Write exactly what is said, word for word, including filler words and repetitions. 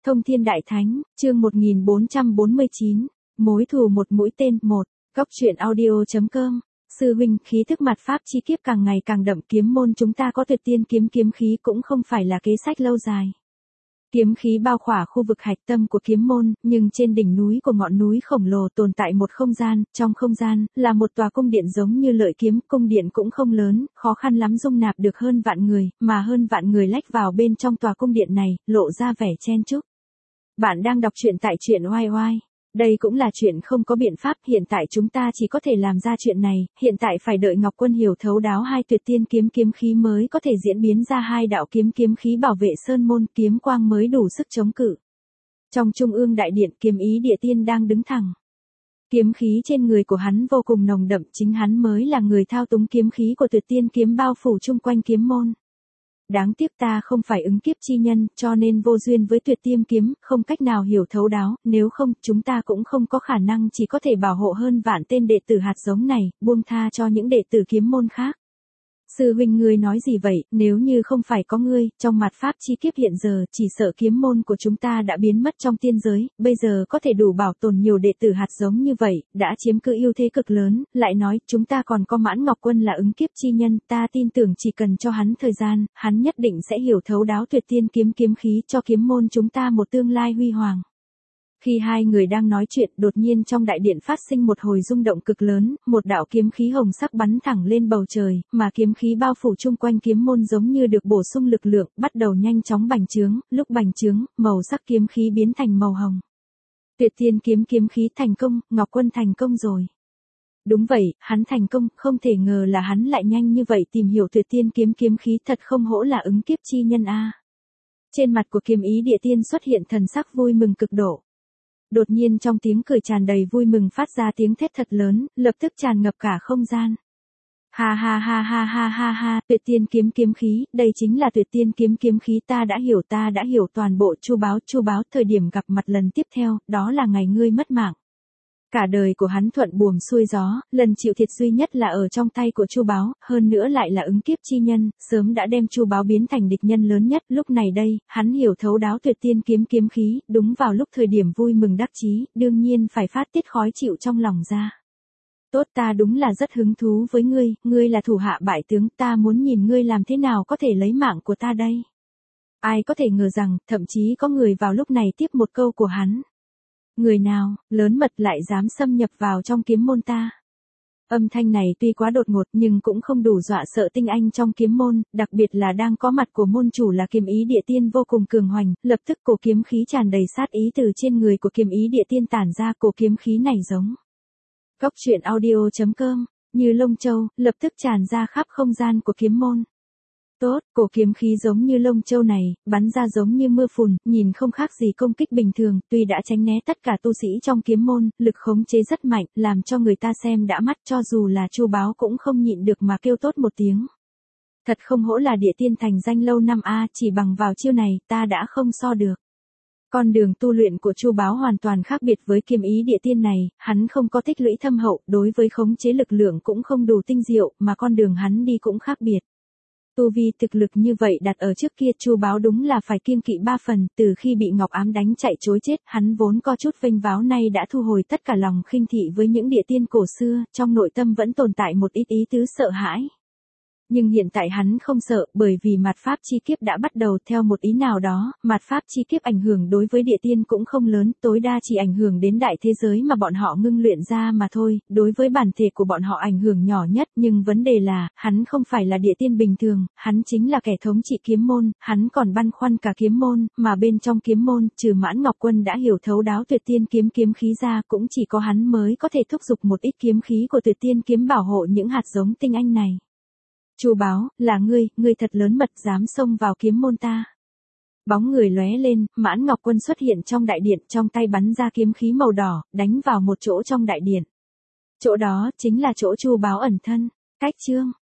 Thông Thiên Đại Thánh, chương một nghìn bốn trăm bốn mươi chín, mối thù một mũi tên, một, góc truyện audio.com. Sư huynh, khí thức mạt pháp chi kiếp càng ngày càng đậm, kiếm môn chúng ta có tuyệt tiên kiếm, kiếm khí cũng không phải là kế sách lâu dài. Kiếm khí bao khỏa khu vực hạch tâm của kiếm môn, nhưng trên đỉnh núi của ngọn núi khổng lồ tồn tại một không gian, trong không gian, là một tòa cung điện giống như lợi kiếm, cung điện cũng không lớn, khó khăn lắm dung nạp được hơn vạn người, mà hơn vạn người lách vào bên trong tòa cung điện này, lộ ra vẻ chen chúc. Bạn đang đọc truyện tại truyện oai oai. Đây cũng là chuyện không có biện pháp, hiện tại chúng ta chỉ có thể làm ra chuyện này, hiện tại phải đợi Ngọc Quân hiểu thấu đáo hai tuyệt tiên kiếm kiếm khí mới có thể diễn biến ra hai đạo kiếm kiếm khí bảo vệ sơn môn, kiếm quang mới đủ sức chống cự. Trong trung ương đại điện, kiếm ý địa tiên đang đứng thẳng. Kiếm khí trên người của hắn vô cùng nồng đậm, chính hắn mới là người thao túng kiếm khí của tuyệt tiên kiếm bao phủ chung quanh kiếm môn. Đáng tiếc ta không phải ứng kiếp chi nhân, cho nên vô duyên với tuyệt tiên kiếm, không cách nào hiểu thấu đáo, nếu không, chúng ta cũng không có khả năng chỉ có thể bảo hộ hơn vạn tên đệ tử hạt giống này, buông tha cho những đệ tử kiếm môn khác. Sư huynh ngươi nói gì vậy, nếu như không phải có ngươi, trong mặt pháp chi kiếp hiện giờ, chỉ sợ kiếm môn của chúng ta đã biến mất trong tiên giới, bây giờ có thể đủ bảo tồn nhiều đệ tử hạt giống như vậy, đã chiếm cứ ưu thế cực lớn, lại nói, chúng ta còn có Mãn Ngọc Quân là ứng kiếp chi nhân, ta tin tưởng chỉ cần cho hắn thời gian, hắn nhất định sẽ hiểu thấu đáo tuyệt tiên kiếm kiếm khí cho kiếm môn chúng ta một tương lai huy hoàng. Khi hai người đang nói chuyện, đột nhiên trong đại điện phát sinh một hồi rung động cực lớn, một đạo kiếm khí hồng sắc bắn thẳng lên bầu trời, mà kiếm khí bao phủ chung quanh kiếm môn giống như được bổ sung lực lượng, bắt đầu nhanh chóng bành trướng, lúc bành trướng, màu sắc kiếm khí biến thành màu hồng. Tuyệt tiên kiếm kiếm khí thành công, Ngọc Quân thành công rồi. Đúng vậy, hắn thành công, không thể ngờ là hắn lại nhanh như vậy tìm hiểu tuyệt tiên kiếm kiếm khí, thật không hổ là ứng kiếp chi nhân a. Trên mặt của kiếm ý địa tiên xuất hiện thần sắc vui mừng cực độ. Đột nhiên trong tiếng cười tràn đầy vui mừng phát ra tiếng thét thật lớn, lập tức tràn ngập cả không gian. Ha ha ha ha ha ha ha, tuyệt tiên kiếm kiếm khí, đây chính là tuyệt tiên kiếm kiếm khí, ta đã hiểu ta đã hiểu toàn bộ. Chu Báo Chu Báo, thời điểm gặp mặt lần tiếp theo, đó là ngày ngươi mất mạng. Cả đời của hắn thuận buồm xuôi gió, lần chịu thiệt duy nhất là ở trong tay của Chu Báo, hơn nữa lại là ứng kiếp chi nhân, sớm đã đem Chu Báo biến thành địch nhân lớn nhất. Lúc này đây, hắn hiểu thấu đáo tuyệt tiên kiếm kiếm khí, đúng vào lúc thời điểm vui mừng đắc chí, đương nhiên phải phát tiết khó chịu trong lòng ra. Tốt, ta đúng là rất hứng thú với ngươi, ngươi là thủ hạ bại tướng, ta muốn nhìn ngươi làm thế nào có thể lấy mạng của ta đây. Ai có thể ngờ rằng, thậm chí có người vào lúc này tiếp một câu của hắn. Người nào, lớn mật lại dám xâm nhập vào trong kiếm môn ta. Âm thanh này tuy quá đột ngột nhưng cũng không đủ dọa sợ tinh anh trong kiếm môn, đặc biệt là đang có mặt của môn chủ là kiếm ý địa tiên vô cùng cường hoành, lập tức cổ kiếm khí tràn đầy sát ý từ trên người của kiếm ý địa tiên tản ra, cổ kiếm khí này giống. Góc truyện audio.com, như lông châu, lập tức tràn ra khắp không gian của kiếm môn. Tốt, cổ kiếm khí giống như lông châu này, bắn ra giống như mưa phùn, nhìn không khác gì công kích bình thường, tuy đã tránh né tất cả tu sĩ trong kiếm môn, lực khống chế rất mạnh, làm cho người ta xem đã mắt, cho dù là Chu Báo cũng không nhịn được mà kêu tốt một tiếng. Thật không hổ là địa tiên thành danh lâu năm a, chỉ bằng vào chiêu này, ta đã không so được. Con đường tu luyện của Chu Báo hoàn toàn khác biệt với kiếm ý địa tiên này, hắn không có tích lũy thâm hậu, đối với khống chế lực lượng cũng không đủ tinh diệu, mà con đường hắn đi cũng khác biệt. Tu vi thực lực như vậy đặt ở trước kia, Chu Báo đúng là phải kiêng kỵ ba phần, từ khi bị Ngọc Ám đánh chạy trối chết, hắn vốn có chút vênh váo nay đã thu hồi tất cả lòng khinh thị với những địa tiên cổ xưa, trong nội tâm vẫn tồn tại một ít ý tứ sợ hãi. Nhưng hiện tại hắn không sợ, bởi vì mạt pháp chi kiếp đã bắt đầu. Theo một ý nào đó, mạt pháp chi kiếp ảnh hưởng đối với địa tiên cũng không lớn, tối đa chỉ ảnh hưởng đến đại thế giới mà bọn họ ngưng luyện ra mà thôi, đối với bản thể của bọn họ ảnh hưởng nhỏ nhất, nhưng vấn đề là, hắn không phải là địa tiên bình thường, hắn chính là kẻ thống trị kiếm môn, hắn còn băn khoăn cả kiếm môn, mà bên trong kiếm môn, trừ Mãn Ngọc Quân đã hiểu thấu đáo tuyệt tiên kiếm kiếm khí ra, cũng chỉ có hắn mới có thể thúc giục một ít kiếm khí của tuyệt tiên kiếm bảo hộ những hạt giống tinh anh này. Chu Báo, là ngươi, ngươi thật lớn mật dám xông vào kiếm môn ta. Bóng người lóe lên, Mãn Ngọc Quân xuất hiện trong đại điện, trong tay bắn ra kiếm khí màu đỏ, đánh vào một chỗ trong đại điện. Chỗ đó, chính là chỗ Chu Báo ẩn thân. Cách chương,